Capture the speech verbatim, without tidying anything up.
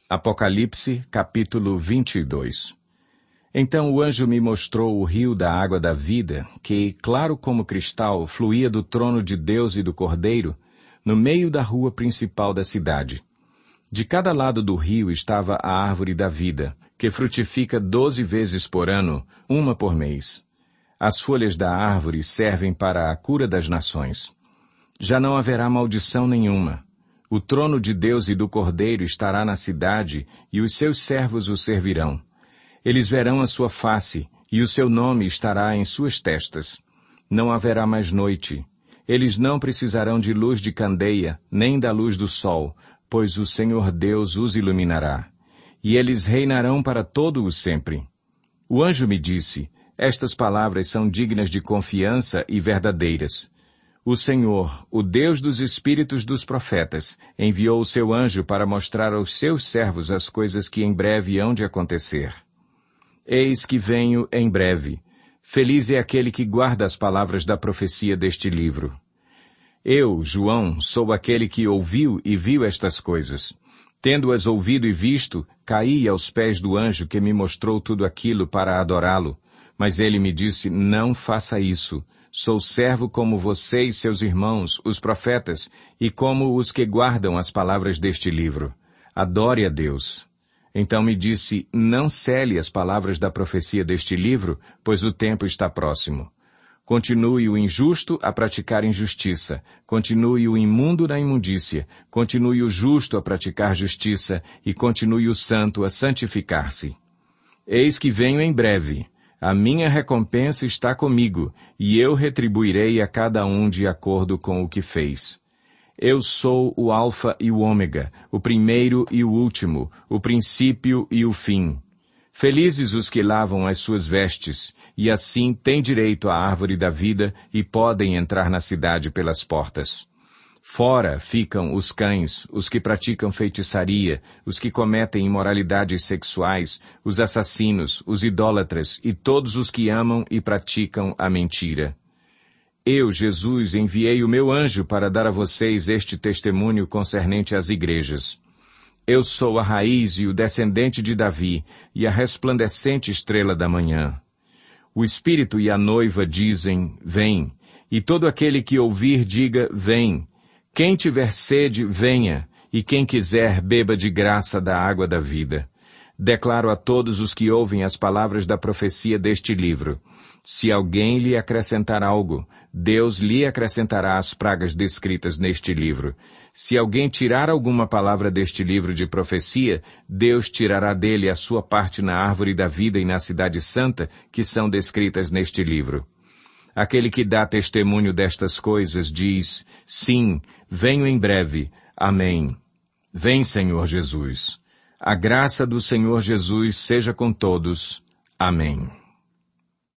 Apocalipse, capítulo vinte e dois. Então o anjo me mostrou o rio da água da vida, que, claro como cristal, fluía do trono de Deus e do Cordeiro, no meio da rua principal da cidade. De cada lado do rio estava a árvore da vida, que frutifica doze vezes por ano, uma por mês. As folhas da árvore servem para a cura das nações. Já não haverá maldição nenhuma. O trono de Deus e do Cordeiro estará na cidade, e os seus servos o servirão. Eles verão a sua face, e o seu nome estará em suas testas. Não haverá mais noite. Eles não precisarão de luz de candeia, nem da luz do sol, pois o Senhor Deus os iluminará. E eles reinarão para todo o sempre. O anjo me disse, estas palavras são dignas de confiança e verdadeiras. O Senhor, o Deus dos espíritos dos profetas, enviou o seu anjo para mostrar aos seus servos as coisas que em breve hão de acontecer. Eis que venho em breve. Feliz é aquele que guarda as palavras da profecia deste livro. Eu, João, sou aquele que ouviu e viu estas coisas. Tendo-as ouvido e visto, caí aos pés do anjo que me mostrou tudo aquilo para adorá-lo. Mas ele me disse, não faça isso. Sou servo como você e seus irmãos, os profetas, e como os que guardam as palavras deste livro. Adore a Deus. Então me disse, não cele as palavras da profecia deste livro, pois o tempo está próximo. Continue o injusto a praticar injustiça, continue o imundo na imundícia, continue o justo a praticar justiça, e continue o santo a santificar-se. Eis que venho em breve. A minha recompensa está comigo, e eu retribuirei a cada um de acordo com o que fez. Eu sou o Alfa e o Ômega, o primeiro e o último, o princípio e o fim. Felizes os que lavam as suas vestes, e assim têm direito à árvore da vida e podem entrar na cidade pelas portas. Fora ficam os cães, os que praticam feitiçaria, os que cometem imoralidades sexuais, os assassinos, os idólatras e todos os que amam e praticam a mentira. Eu, Jesus, enviei o meu anjo para dar a vocês este testemunho concernente às igrejas. Eu sou a raiz e o descendente de Davi e a resplandecente estrela da manhã. O Espírito e a noiva dizem, vem, e todo aquele que ouvir diga, vem. Quem tiver sede, venha, e quem quiser, beba de graça da água da vida. Declaro a todos os que ouvem as palavras da profecia deste livro. Se alguém lhe acrescentar algo, Deus lhe acrescentará as pragas descritas neste livro. Se alguém tirar alguma palavra deste livro de profecia, Deus tirará dele a sua parte na árvore da vida e na cidade santa, que são descritas neste livro. Aquele que dá testemunho destas coisas diz, sim, venho em breve. Amém. Vem, Senhor Jesus. A graça do Senhor Jesus seja com todos. Amém.